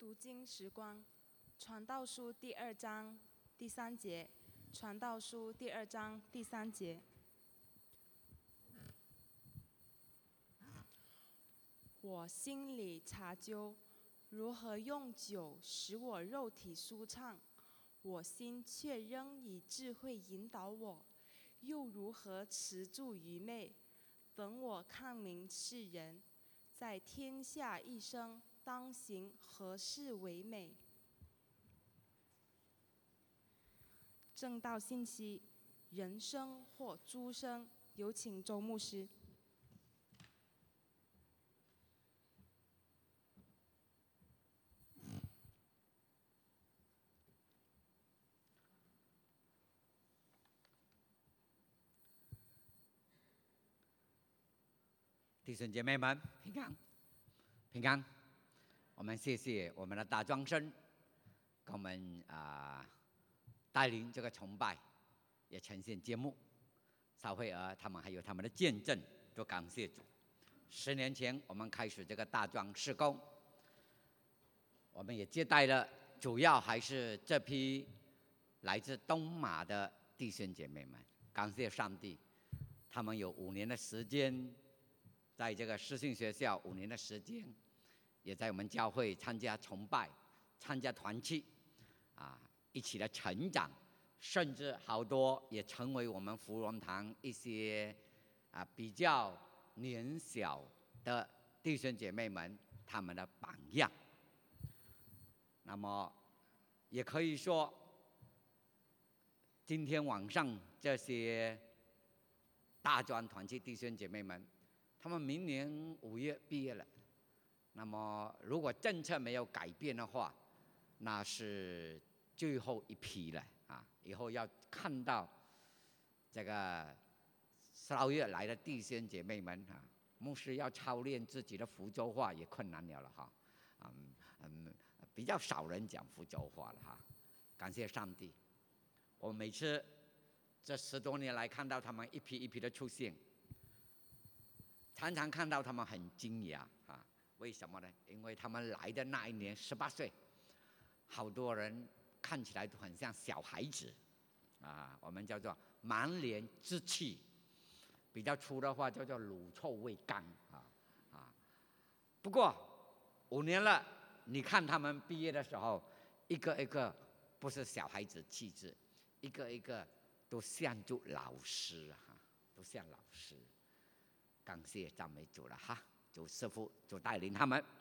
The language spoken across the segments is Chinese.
读经时光，传道书第2章第3节，传道书第2章第3节。我心里查究，如何用酒使我肉体舒畅，我心却仍以智慧引导我，又如何持住愚昧，等我看明世人，在天下一生当行何事为美。正道信息，人生或诸生，有请周牧师。 弟兄姐妹们，平安，平安。我们谢谢我们的大庄生，给我们带领这个崇拜，也呈现节目。邵慧儿他们还有他们的见证，都感谢主。10年前我们开始这个大庄事工，我们也接待了，主要还是这批来自东马的弟兄姐妹们。感谢上帝，他们有5年的时间。在这个施训学校5年的时间，也在我们教会参加崇拜、参加团契，一起来成长，甚至好多也成为我们福荣堂一些比较年小的弟兄姐妹们他们的榜样。那么也可以说，今天晚上这些大专团契弟兄姐妹们，他们明年5月毕业了。那么，如果政策没有改变的话，那是最后一批了以后要看到这个12月来的弟兄姐妹们牧师要操练自己的福州话也困难了比较少人讲福州话了感谢上帝，我每次这10多年来看到他们一批一批的出现。常常看到他们很惊讶为什么呢？因为他们来的那一年18岁，好多人看起来都很像小孩子我们叫做满脸稚气，比较粗的话叫做乳臭未干不过5年了，你看他们毕业的时候，一个一个不是小孩子气质，一个一个都像就老师都像老师。感谢赞美主了主师父就带领他们。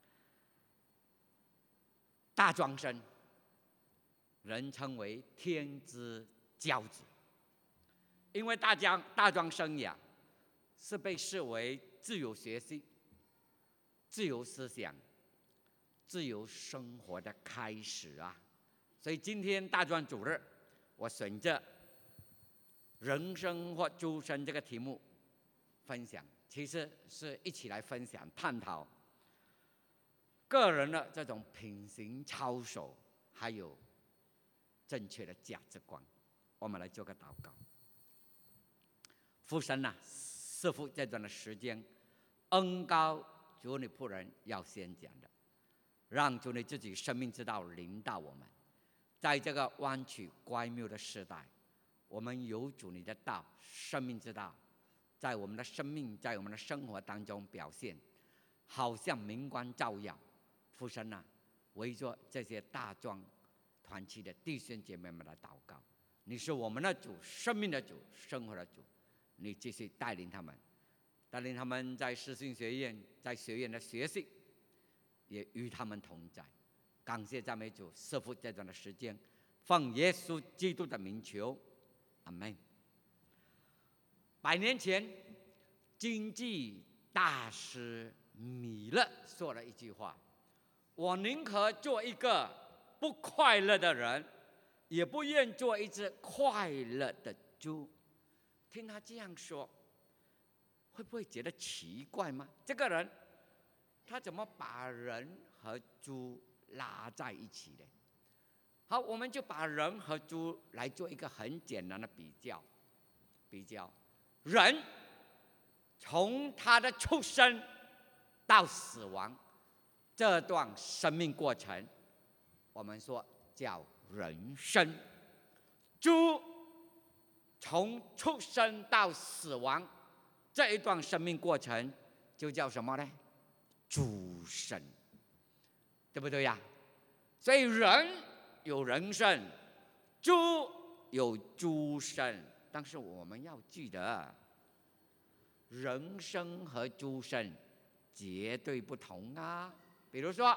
大庄生，人称为天之骄子，因为大庄生是被视为自由学习、自由思想、自由生活的开始所以今天大专主日，我选择人生或诸生这个题目分享，其实是一起来分享探讨个人的这种品行操守，还有正确的价值观。我们来做个祷告。父神师父这段的时间，恩膏主你仆人要先讲的，让主你自己生命之道领导我们，在这个弯曲乖谬的时代，我们有主你的道，生命之道在我们的生命，在我们的生活当中表现，好像明光照耀。父神围着这些大庄团契的弟兄姐妹们的祷告，你是我们的主，生命的主，生活的主，你继续带领他们，在施训学院，在学院的学习，也与他们同在。感谢赞美主，赐福这段的时间，奉耶稣基督的名求，阿们。100年前，经济大师米勒说了一句话：我宁可做一个不快乐的人，也不愿做一只快乐的猪。听他这样说，会不会觉得奇怪吗？这个人他怎么把人和猪拉在一起呢？好，我们就把人和猪来做一个很简单的比较。人从他的出生到死亡， 这段生命过程，我们说叫人生。猪从出生到死亡这一段生命过程，就叫什么呢？猪生，对不对呀？所以人有人生，猪有猪生，但是我们要记得，人生和猪生绝对不同啊。比如说，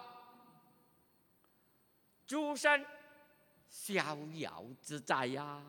猪生逍遥自在呀，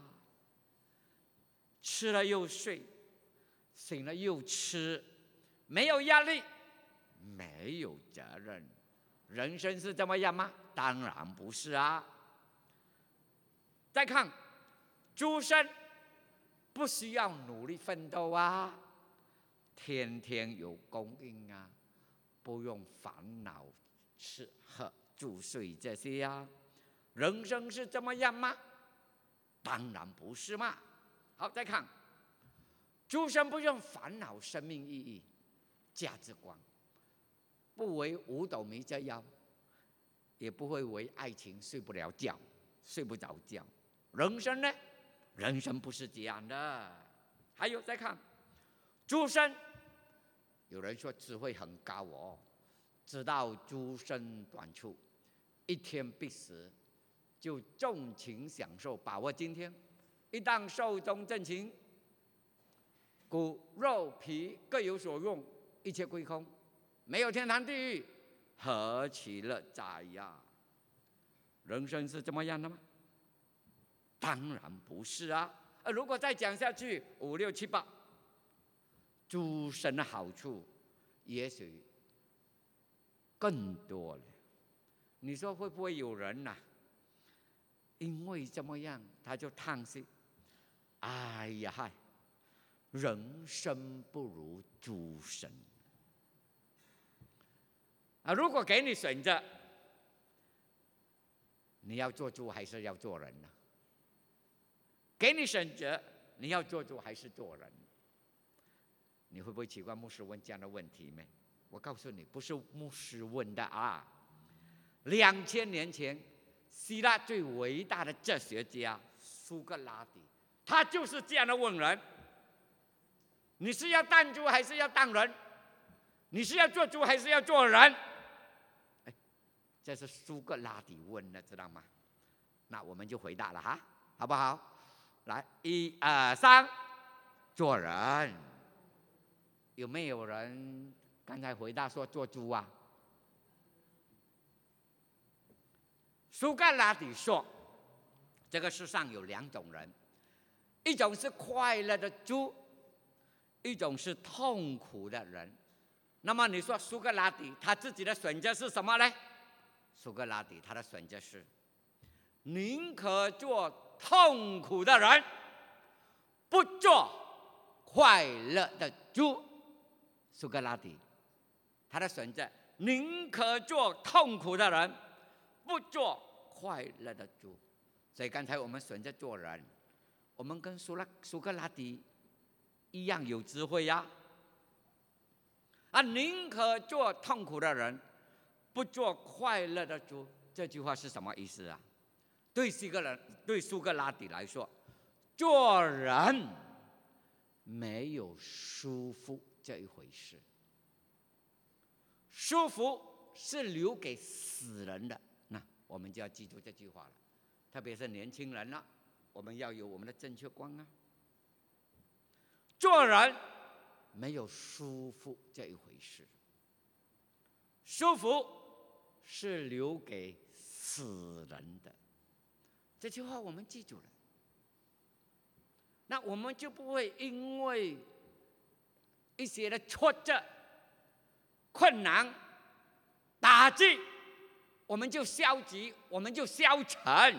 吃了又睡，醒了又吃，没有压力，没有责任。人生是这么样吗？当然不是啊。再看猪生，不需要努力奋斗啊，天天有供应啊，不用烦恼吃喝住睡这些啊。人生是这么样吗？当然不是嘛。好，再看猪生，不用烦恼生命意义、价值观，不为五斗米折腰，也不会为爱情睡不着觉。人生呢？人生不是这样的。还有再看猪生，有人说智慧很高哦，知道猪生短处，一天必死，就纵情享受，把握今天。一旦寿终正寝，骨肉皮各有所用，一切归空，没有天堂地狱，何其乐哉呀！人生是这么样的吗？当然不是啊。如果再讲下去5、6、7、8，猪生的好处也许更多了。你说会不会有人因为这么样他就叹息，哎呀嗨，人生不如猪生如果给你选择，你要做猪还是要做人呢？给你选择，你要做猪还是做人？你会不会奇怪牧师问这样的问题呢？我告诉你，不是牧师问的啊。2000年前，希腊最伟大的哲学家苏格拉底，他就是这样的问人：你是要当猪还是要当人？你是要做猪还是要做人？这是苏格拉底问的，知道吗？那我们就回答了哈，好不好？来，1、2、3，做人。有没有人刚才回答说做猪啊？苏格拉底说，这个世上有2种人，一种是快乐的猪，一种是痛苦的人。那么你说苏格拉底他自己的选择是什么呢？苏格拉底他的选择是宁可做痛苦的人，不做快乐的猪。苏格拉底他的选择宁可做痛苦的人，不做快乐的猪。所以刚才我们选择做人，我们跟苏格拉底一样有智慧呀。宁可做痛苦的人，不做快乐的猪，这句话是什么意思啊？对苏格拉底来说，做人没有舒服这一回事，舒服是留给死人的。那我们就要记住这句话了，特别是年轻人了，我们要有我们的正确观啊。做人没有舒服这一回事，舒服是留给死人的。这句话我们记住了，那我们就不会因为一些的挫折、困难、打击，我们就消极，我们就消沉。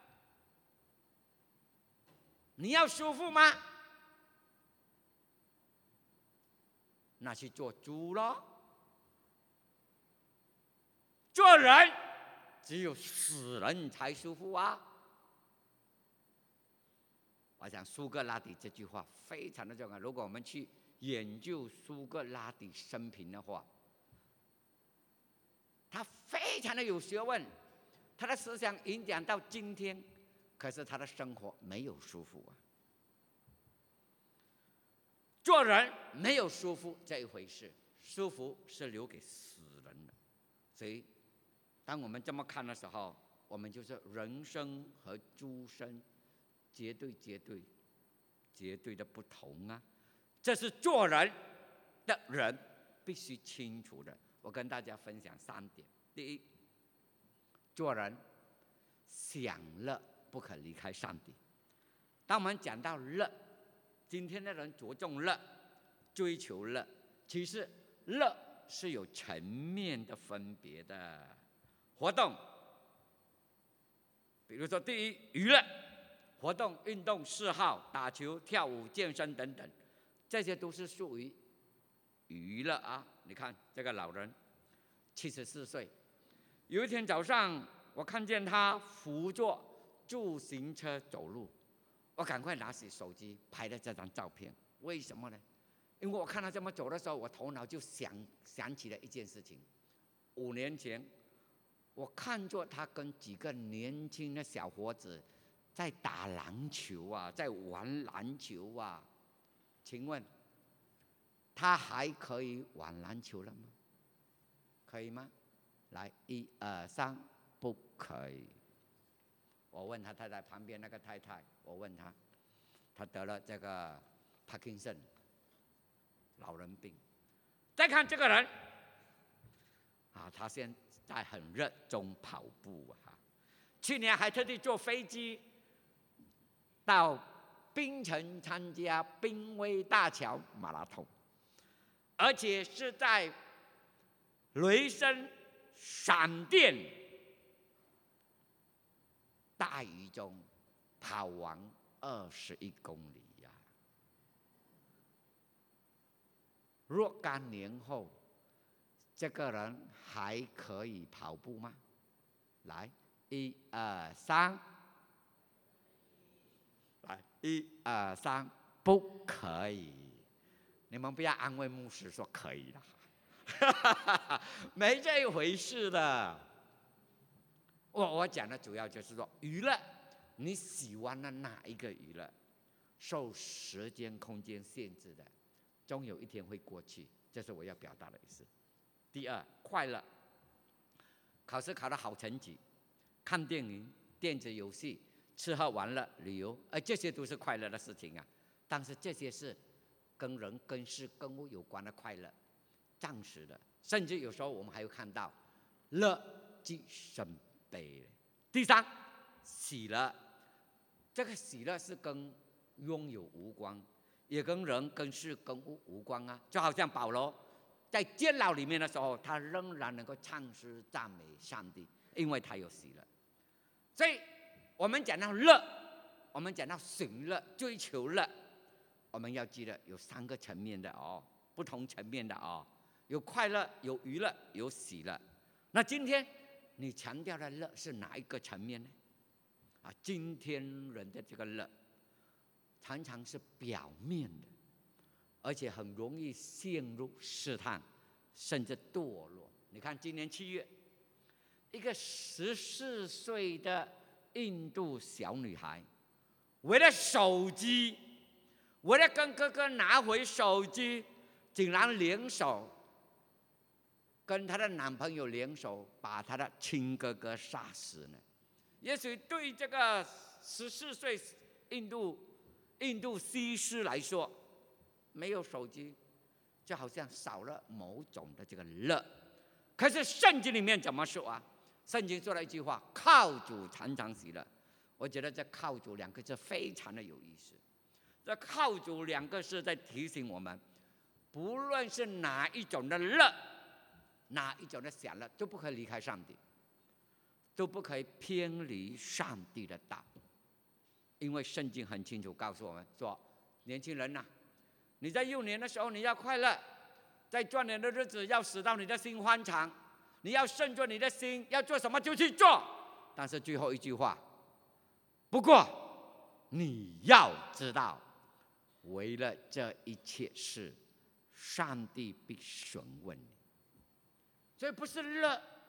你要舒服吗？那去做猪咯。做人只有死人才舒服啊。我想苏格拉底这句话非常的重要。如果我们去研究苏格拉底生平的话， 他非常的有学问，他的思想影响到今天，可是他的生活没有舒服啊。做人没有舒服这一回事，舒服是留给死人的。所以，当我们这么看的时候，我们就是人生和诸生绝对的不同啊！这是做人的人必须清楚的。我跟大家分享3点：第一，做人享乐不可离开上帝。当我们讲到乐，今天的人着重乐，追求乐，其实乐是有层面的分别的。活动，比如说第一，娱乐活动、运动嗜好、打球、跳舞、健身等等，这些都是属于娱乐啊。你看这个老人，74岁，有一天早上，我看见他扶着自行车走路，我赶快拿起手机拍了这张照片。为什么呢？因为我看他这么走的时候，我头脑就想起了一件事情。5年前，我看着他跟几个年轻的小伙子在打篮球啊，在玩篮球啊。请问，他还可以玩篮球了吗？可以吗？来，1、2、3，不可以。我问他太太旁边那个太太，我问他，他得了这个帕金森老人病。再看这个人，他现在很热衷跑步啊，去年还特地坐飞机到槟城参加槟威大桥马拉松，而且是在雷声、闪电、大雨中跑完21公里呀！若干年后，这个人还可以跑步吗？来，1、2、3，来，1、2、3，不可以。你们不要安慰牧师说可以了，没这一回事的。我讲的主要就是说，娱乐，你喜欢的哪一个娱乐，受时间空间限制的，终有一天会过去，这是我要表达的意思。第二，快乐，考试考得好成绩，看电影、电子游戏、吃喝玩乐、旅游，这些都是快乐的事情啊。但是这些是跟人、跟事、跟物有关的快乐，暂时的，甚至有时候我们还会看到乐极生悲。第三，喜乐，这个喜乐是跟拥有无关，也跟人、跟事、跟物无关啊。就好像保罗在监牢里面的时候，他仍然能够唱诗赞美上帝，因为他有喜乐。所以我们讲到乐，我们讲到寻乐、追求乐，我们要记得有3个层面的哦，不同层面的哦，有快乐、有娱乐、有喜乐。那今天你强调的乐是哪一个层面呢？今天人的这个乐，常常是表面的，而且很容易陷入试探，甚至堕落。你看，今年7月，一个14岁的印度小女孩，为了手机，为了跟哥哥拿回手机，竟然联手跟她的男朋友联手，把她的亲哥哥杀死了。也许对这个14岁印度西施来说，没有手机，就好像少了某种的这个乐。可是圣经里面怎么说啊？圣经说了一句话：靠主常常喜乐。我觉得这靠主2个字非常的有意思。这靠主2个字在提醒我们，不论是哪一种的乐，哪一种的享乐，都不可以离开上帝，都不可以偏离上帝的道。因为圣经很清楚告诉我们说，年轻人你在幼年的时候你要快乐，在壮年的日子要使到你的心欢畅，你要顺着你的心，要做什么就去做。但是最后一句话，不过你要知道，为了这一切事，上帝必询问你。所以不是乐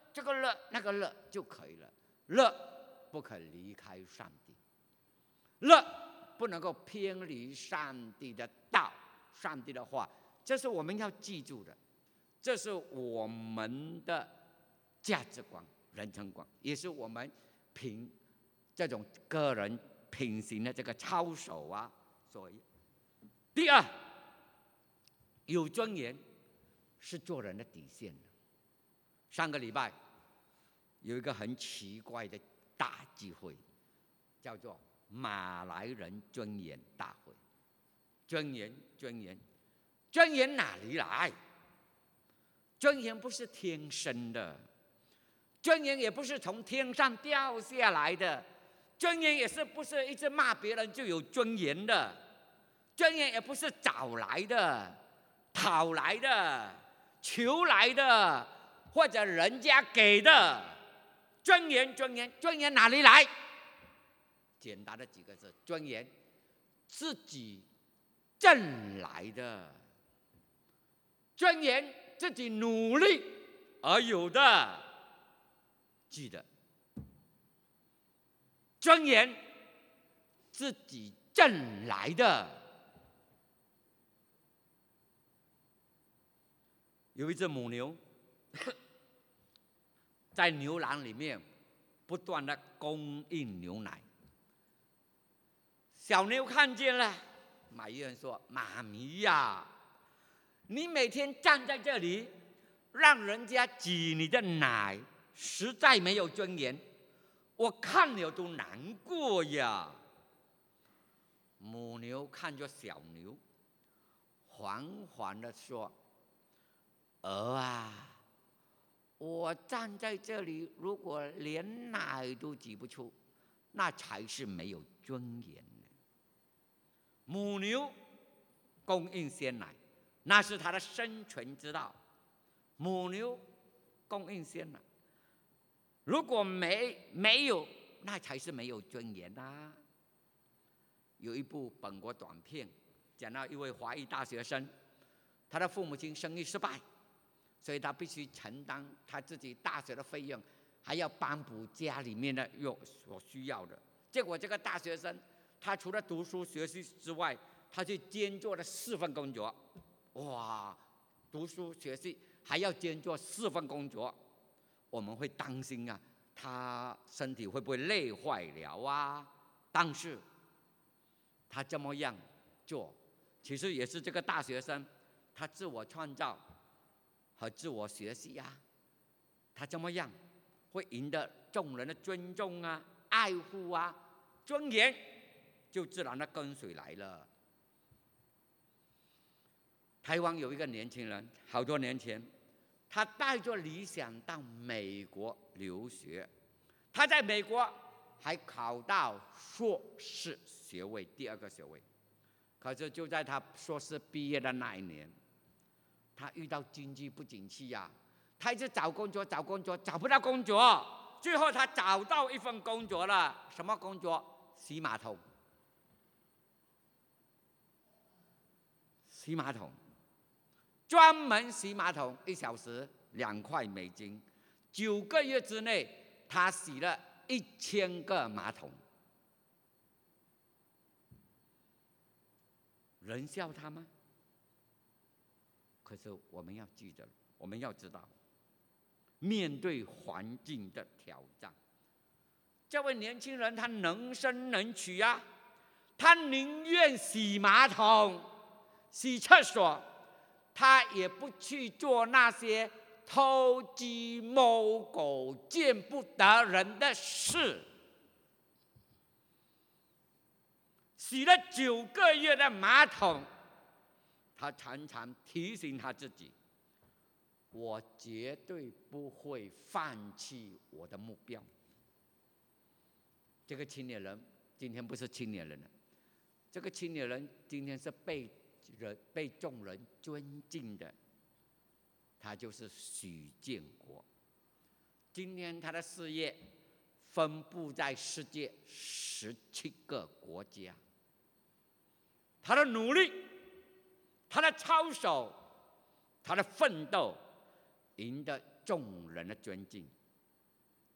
这个乐那个乐就可以了。乐不可离开上帝，乐不能够偏离上帝的道、上帝的话，这是我们要记住的，这是我们的价值观、人生观，也是我们凭这种个人品行的这个操守啊。所以，第二，有尊严是做人的底线。上个礼拜有一个很奇怪的大聚会，叫做马来人尊严大会。尊严，尊严，尊严哪里来？尊严不是天生的，尊严也不是从天上掉下来的，尊严也是不是一直骂别人就有尊严的，尊严也不是找来的、讨来的、求来的，或者人家给的。尊严，尊严，尊严哪里来？简单的几个字：尊严自己挣来的，尊严自己努力而有的。记得，尊严自己挣来的。有一只母牛在牛栏里面不断的供应牛奶，小牛看见了，埋怨说：“妈咪呀，你每天站在这里，让人家挤你的奶，实在没有尊严，我看了都难过呀。”母牛看着小牛，缓缓地说：“儿啊，我站在这里，如果连奶都挤不出，那才是没有尊严的。”母牛供应鲜奶，那是它的生存之道。母牛供应鲜奶，如果没有，那才是没有尊严啊。有一部本国短片，讲到一位华裔大学生，他的父母亲生意失败，所以他必须承担他自己大学的费用，还要帮补家里面的所需要的。结果这个大学生，他除了读书学习之外，他就兼做了4份工作。哇，读书学习还要兼做4份工作，我们会担心啊，他身体会不会累坏了啊？但是他这么样做，其实也是这个大学生他自我创造和自我学习啊。他这么样会赢得众人的尊重啊、爱护啊，尊严就自然的跟随来了。台湾有一个年轻人，好多年前，他带着理想到美国留学，他在美国还考到硕士学位，第2个学位。可是就在他硕士毕业的那一年，他遇到经济不景气呀，他一直找工作，找不到工作，最后他找到一份工作了。什么工作？洗马桶。洗马桶，专门洗马桶，1小时2块美金，9个月之内，他洗了1000个马桶。人笑他吗？可是我们要记得，我们要知道，面对环境的挑战，这位年轻人他能伸能屈啊，他宁愿洗马桶、洗厕所，他也不去做那些偷鸡摸狗、见不得人的事。洗了9个月的马桶，他常常提醒他自己：我绝对不会放弃我的目标。这个青年人今天不是青年人了，这个青年人今天是被众人尊敬的，他就是许建国。今天他的事业分布在世界17个国家。他的努力，他的操守，他的奋斗，赢得众人的尊敬。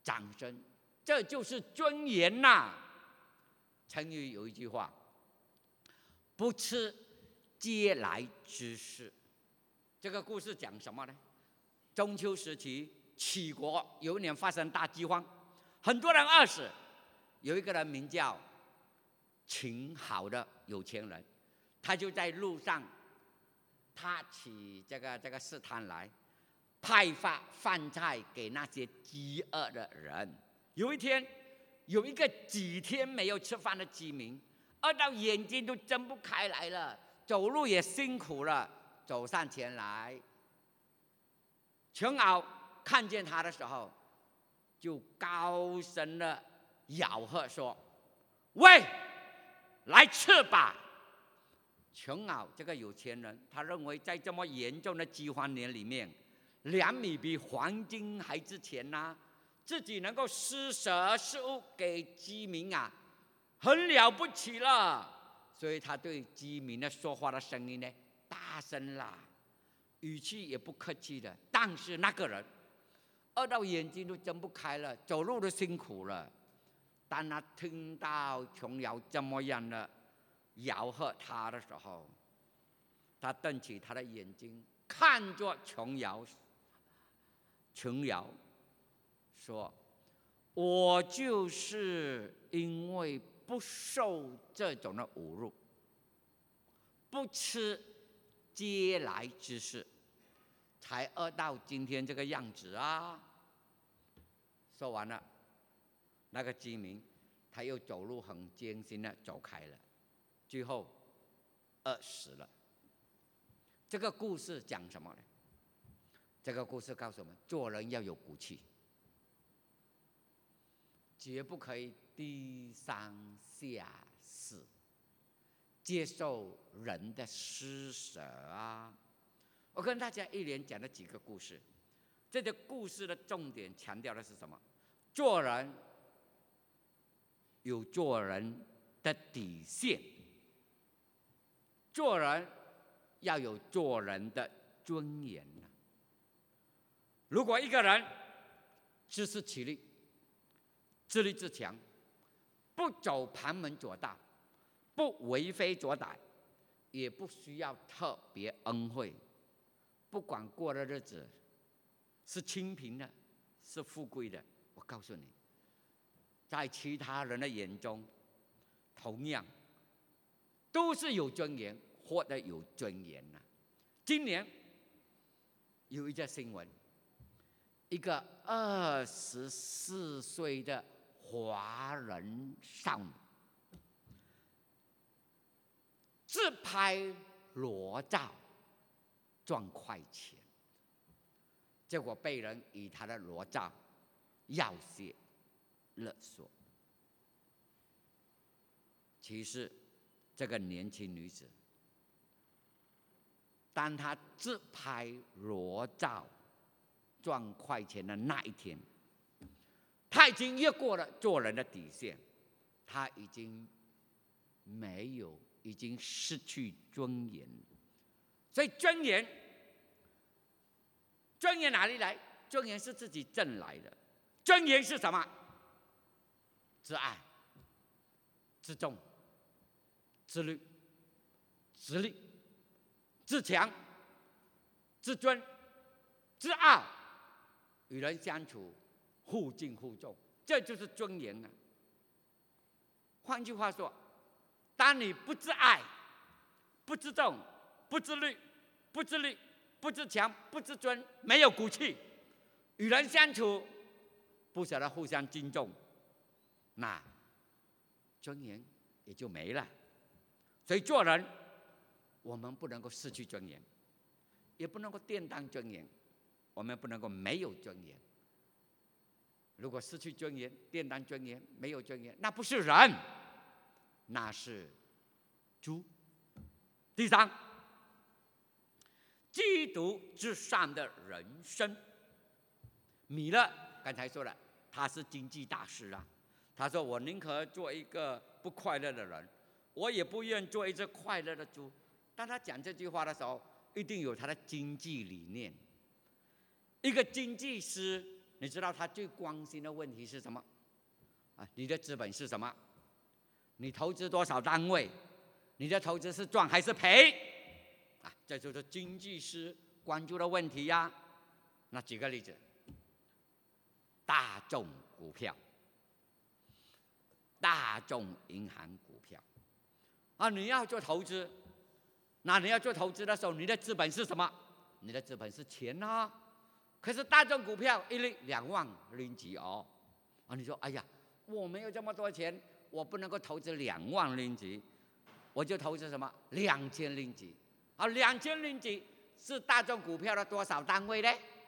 掌声，这就是尊严呐。成语有一句话：不吃嗟来之食。这个故事讲什么呢？中秋时期，杞国有一年发生大饥荒，很多人饿死。有一个人名叫秦好的有钱人，他就在路上，他起这个试探来，派发饭菜给那些饥饿的人。有一天，有一个几天没有吃饭的饥民，饿到眼睛都睁不开来了，走路也辛苦了，走上前来。穷敖看见他的时候，就高声的吆喝说：“喂，来吃吧！”穷敖这个有钱人，他认为在这么严重的饥荒年里面，2米比黄金还值钱呐，自己能够施舍食物给饥民啊，很了不起了。所以他对饥民的说话的声音呢，大声啦，语气也不客气的。但是那个人饿到眼睛都睁不开了，走路都辛苦了。当他听到琼瑶这么样的吆喝他的时候，他瞪起他的眼睛，看着琼瑶说：“我就是因为不受这种的侮辱，不吃嗟来之食，才饿到今天这个样子啊！”说完了，那个饥民他又走路很艰辛的走开了，最后饿死了。这个故事讲什么呢？这个故事告诉我们，做人要有骨气，绝不可以低三下四，接受人的施舍啊！我跟大家一连讲了几个故事，这个故事的重点强调的是什么？做人有做人的底线，做人要有做人的尊严。如果一个人自食其力，自立自强，不走旁门左道，不为非作歹，也不需要特别恩惠，不管过的日子是清贫的，是富贵的，我告诉你，在其他人的眼中，同样都是有尊严，活得有尊严呐。今年有一则新闻，一个24岁的华人少女自拍裸照赚快钱，结果被人以她的裸照要挟勒索。其实这个年轻女子，当她自拍裸照赚快钱的那一天，她已经越过了做人的底线，她已经失去尊严。所以尊严哪里来？尊严是自己挣来的。尊严是什么？自爱、自重、自律、自立、自强、自尊、自傲，与人相处互敬互重，这就是尊严啊。换句话说，当你不自爱、不自重、不自律、不自立、不自强、不自尊，没有骨气，与人相处不晓得互相敬重，那尊严也就没了。所以做人，我们不能够失去尊严，也不能够垫当尊严，我们不能够没有尊严。如果失去尊严、垫当尊严、没有尊严，那不是人，那是猪。第三，基督至上的人生。米勒刚才说了，他是经济大师啊。他说：“我宁可做一个不快乐的人，我也不愿做一只快乐的猪。”当他讲这句话的时候，一定有他的经济理念。一个经济师你知道他最关心的问题是什么？你的资本是什么？你投资多少单位？你的投资是赚还是赔？这就是经济师关注的问题呀。那举个例子，大众股票、大众银行股票你要做投资，那你要做投资的时候，你的资本是什么？你的资本是钱啊。可是大众股票一粒2万令吉你说哎呀，我没有这么多钱，我不能够投资2万令吉，我就投资什么2000令吉。2000令吉是大众股票的多少单位呢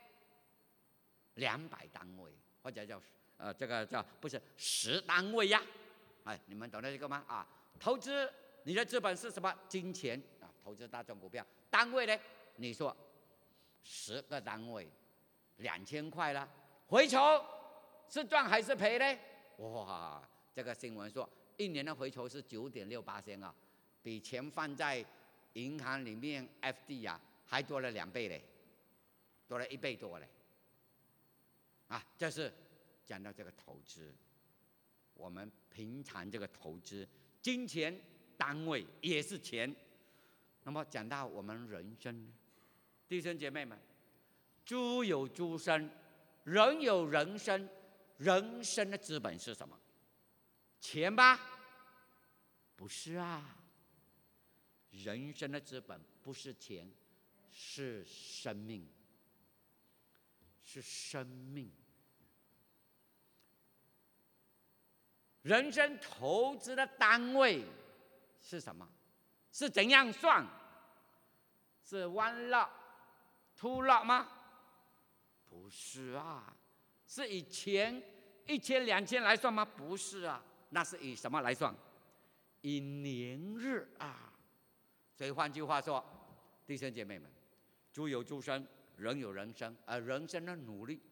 ？200单位，或者叫这个叫不是10单位呀？你们懂得这个吗？投资你的资本是什么？金钱投资大众股票，单位呢？你说10个单位，2000块了，回酬是赚还是赔呢？哇，这个新闻说1年的回酬是9.68%比钱放在银行里面 FD 还多了2倍嘞，多了1倍多嘞。这是讲到这个投资，我们平常这个投资，金钱单位也是钱。那么讲到我们人生，弟兄姐妹们，猪有猪身，人有人生，人生的资本是什么？钱吧？不是啊，人生的资本不是钱，是生命，是生命。人生投资的单位是什么？是怎样算？是1 lot、2 lot吗？不是啊，是以钱1000、2000来算吗？不是啊，那是以什么来算？以年日啊。所以换句话说，弟兄姐妹们，猪有猪身，人有人生，而人生的努力，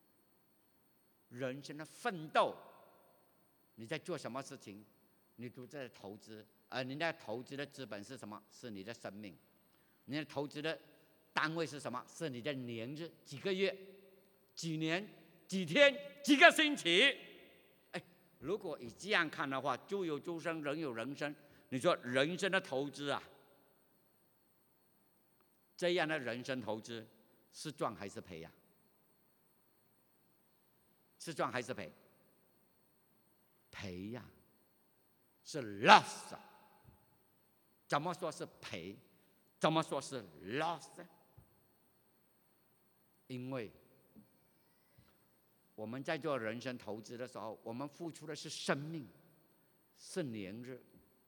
人生的奋斗，你在做什么事情，你都在投资，而你那投资的资本是什么？是你的生命。你的投资的单位是什么？是你的年日，几个月、几年、几天、几个星期。如果你这样看的话，猪有猪身，人有人生。你说人生的投资这样的人生投资是赚还是赔呀？是赚还是赔？赔呀，是 loss。怎么说是赔？怎么说是 loss？ 因为我们在做人生投资的时候，我们付出的是生命，是年日，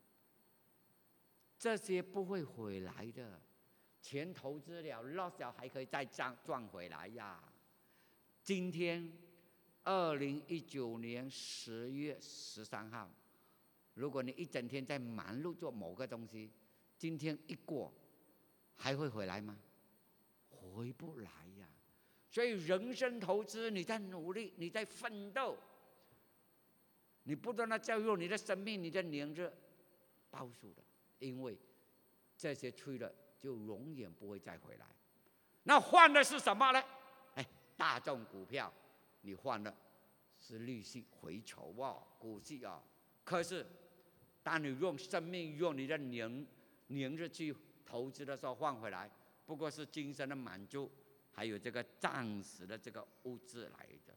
这些不会回来的。钱投资了 loss 了还可以再赚回来呀。今天2019年10月13号，如果你一整天在忙碌做某个东西，今天一过还会回来吗？回不来呀。所以人生投资，你在努力，你在奋斗，你不断的教育你的生命，你的年日报数的，因为这些去了就永远不会再回来。那换的是什么呢？大众股票你换的是利息回酬股息可是当你用生命、用你的年日去投资的时候，换回来不过是今生的满足，还有这个暂时的这个物质来的。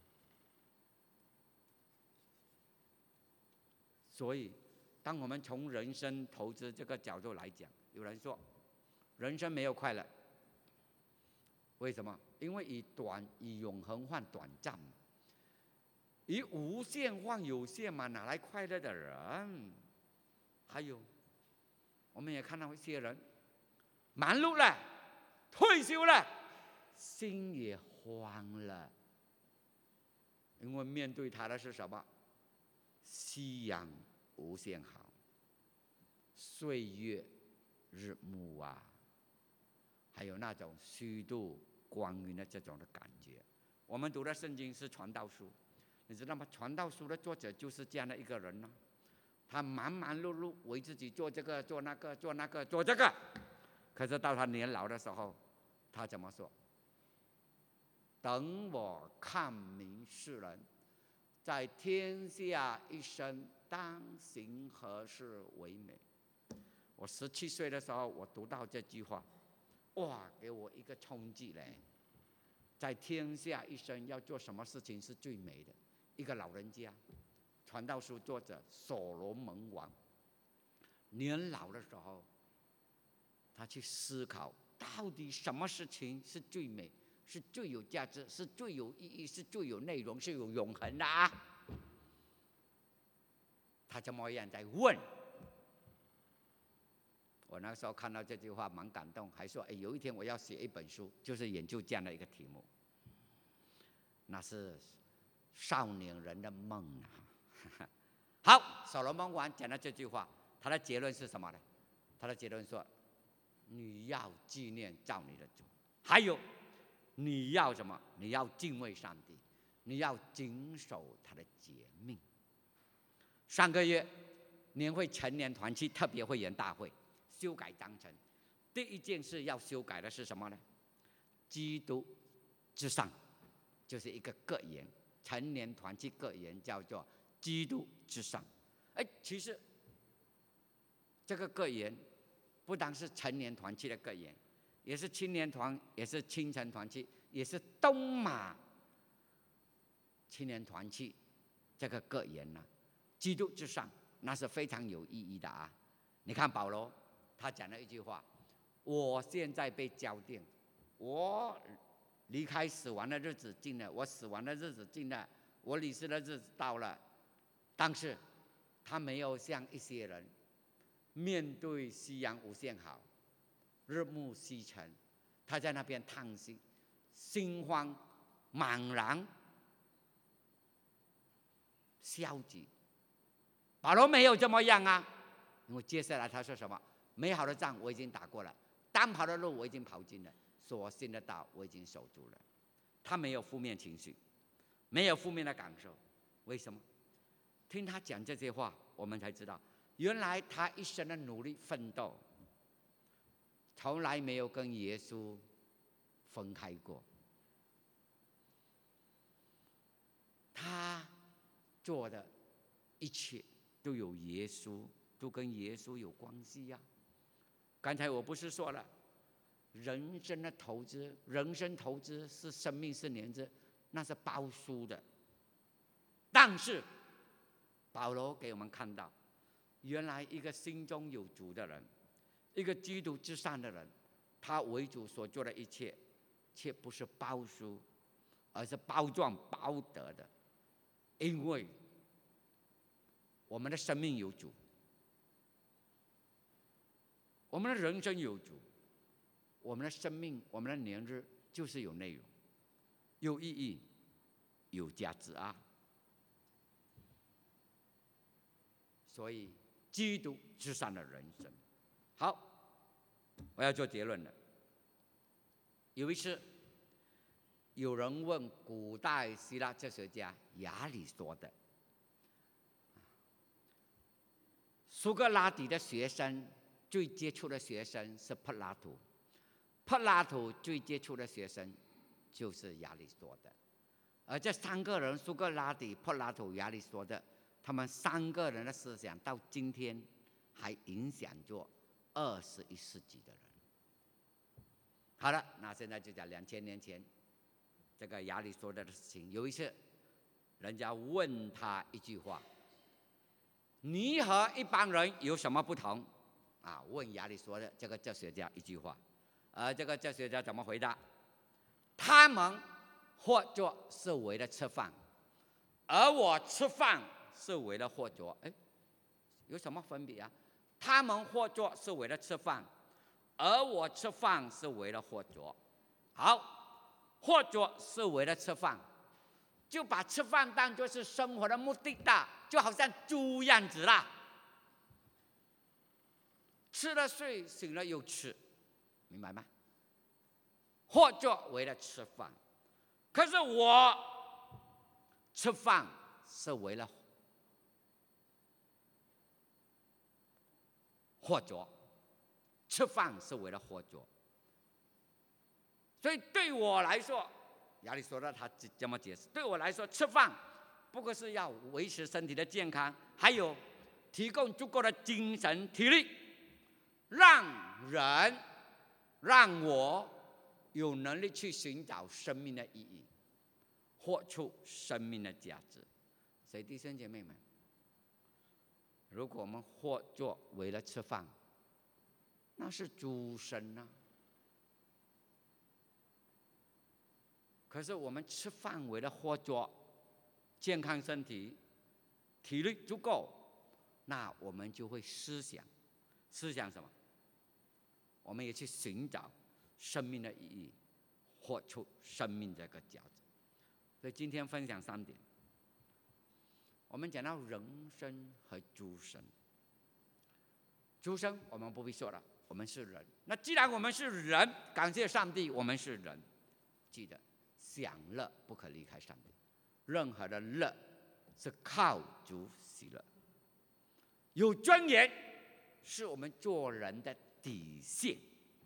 所以当我们从人生投资这个角度来讲，有人说人生没有快乐，为什么？因为以永恒换短暂，以无限换有限嘛，哪来快乐的人？还有我们也看到一些人忙碌了，退休了，心也慌了，因为面对他的是什么？夕阳无限好，岁月日暮还有那种虚度光阴的这种的感觉。我们读的圣经是传道书，你知道吗？传道书的作者就是这样的一个人呢。他忙忙碌碌为自己做这个做那个做那个做这个，可是到他年老的时候，他怎么说？ 等我看明世人，在天下一生，当行何事为美？我17岁的时候，我读到这句话，哇，给我一个冲击嘞！在天下一生要做什么事情是最美的？一个老人家，传道书作者所罗门王，年老的时候，他去思考，到底什么事情是最美，是最有价值，是最有意义，是最有内容，是有永恒的啊！他这么样在问。我那时候看到这句话蛮感动，还说：“有一天我要写一本书，就是研究这样的一个题目。”那是少年人的梦啊！好，所罗门王讲了这句话，他的结论是什么呢？他的结论说：“你要纪念造你的主，还有你要什么？你要敬畏上帝，你要谨守他的诫命。”上个月年会成年团契特别会员大会。修改章程，第一件事要修改的是什么呢？基督之上，就是一个格言，成年团契格言叫做基督之上。其实这个格言不单是成年团契的格言，也是青年团，也是青城团契，也是东马青年团契这个格言呢。基督之上，那是非常有意义的啊！你看保罗。他讲了一句话：“我现在被交定，我离开死亡的日子近了，我死亡的日子近了，我离世的日子到了。”但是，他没有像一些人面对夕阳无限好，日暮西沉，他在那边叹息，心慌茫然、消极。保罗没有这么样啊，因为接下来他说什么？美好的仗我已经打过了，单跑的路我已经跑尽了，所信的道我已经守住了。他没有负面情绪，没有负面的感受。为什么？听他讲这些话，我们才知道，原来他一生的努力奋斗，从来没有跟耶稣分开过。他做的一切都有耶稣，都跟耶稣有关系呀。刚才我不是说了，人生的投资，人生投资是生命，是年资，那是包输的。但是保罗给我们看到，原来一个心中有主的人，一个基督之上的人，他为主所做的一切，却不是包输，而是包赚包得的。因为我们的生命有主，我们的人生有主，我们的生命，我们的年日就是有内容、有意义、有价值啊！所以，基督之上的人生。好，我要做结论了。有一次，有人问古代希腊哲学家亚里士多德，苏格拉底的学生最接触的学生是柏拉图，柏拉图最接触的学生就是亚里士多德。而这三个人，苏格拉底、柏拉图、亚里士多德，他们三个人的思想到今天还影响着21世纪的人。好了，那现在就讲2000年前这个亚里士多德的事情。有一次，人家问他一句话：“你和一般人有什么不同？”问亚里士多德这个哲学家一句话，而这个哲学家怎么回答？他们或作是为了吃饭，而我吃饭是为了活着。有什么分别啊？他们或作是为了吃饭，而我吃饭是为了活着。好，或作是为了吃饭，就把吃饭当作是生活的目的的，就好像猪样子啦。吃了睡，醒了又吃，明白吗？或作为了吃饭，可是我吃饭是为了活着，吃饭是为了活着。所以对我来说， 亚里士多德他这么解释：对我来说，吃饭不过是要维持身体的健康，还有提供足够的精神体力，让我有能力去寻找生命的意义，活出生命的价值。所以弟兄姐妹们，如果我们活着为了吃饭，那是猪生啊。可是我们吃饭为了活着，健康身体，体力足够，那我们就会思想什么？我们也去寻找生命的意义，活出生命这个价值。所以今天分享3点。我们讲到人生和猪生。猪生我们不必说了，我们是人。那既然我们是人，感谢上帝，我们是人，记得享乐不可离开上帝。任何的乐是靠主喜乐。有尊严是我们做人的底线。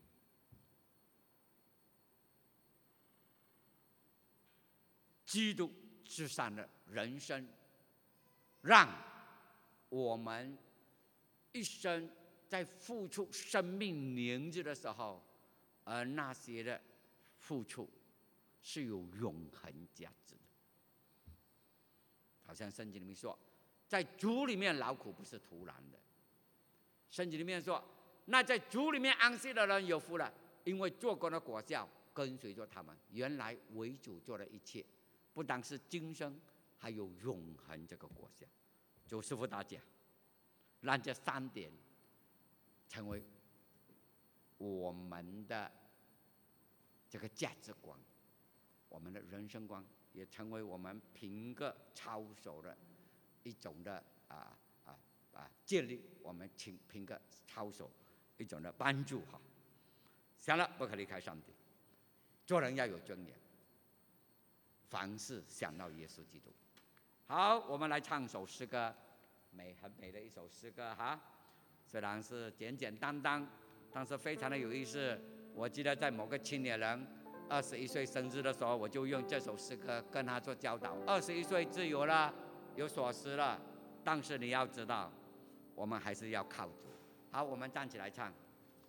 基督至上的人生，让我们一生在付出生命年日的时候，而那些的付出是有永恒价值的。好像圣经里面说，在主里面劳苦不是徒然的。圣经里面说，那在主里面安息的人有福了，因为做工的果效跟随着他们。原来为主做的一切，不单是今生，还有永恒这个果效。主祝福大家，让这3点成为我们的这个价值观，我们的人生观，也成为我们凭个操守的一种的建立，我们凭个操守一种的帮助哈。享乐不可离开上帝，做人要有尊严，凡事想到耶稣基督。好，我们来唱首诗歌，很美的一首诗歌哈。虽然是简简单单，但是非常的有意思。我记得在某个青年人21岁生日的时候，我就用这首诗歌跟他做教导。21岁自由了，有所思了，但是你要知道，我们还是要靠主。好，我们站起来唱。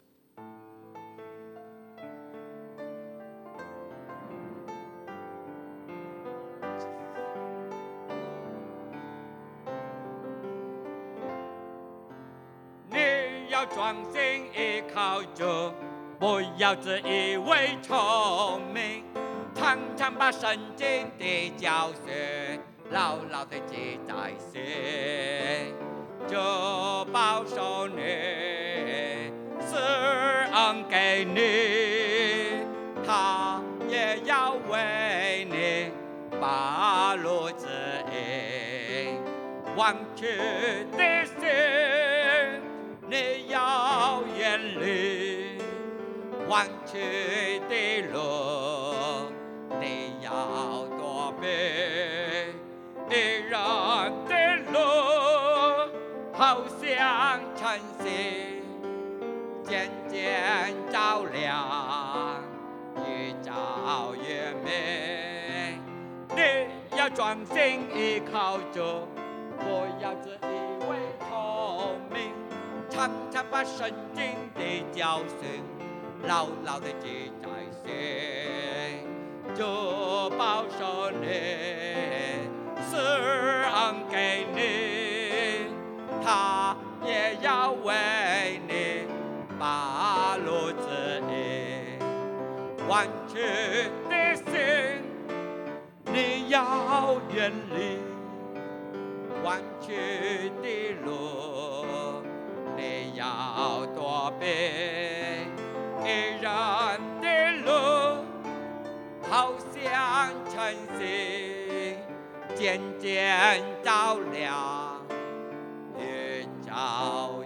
你要专心依靠主，不要自以为聪明，常常把圣经的教训牢牢地记在心，主保守你，施恩给你，他也要为你把路指引。弯曲的心你要远离，弯曲的路你要躲避，一人的路好像晨曦，渐渐照亮，越照越美。你要专心依靠主，不要自以为聪明，常常把圣经的教训牢牢地记在心，主保守你，施恩给你，他也要为你把路指引。弯曲的心你要远离，弯曲的路你要躲避，一人的路好像晨曦，渐渐照亮，越照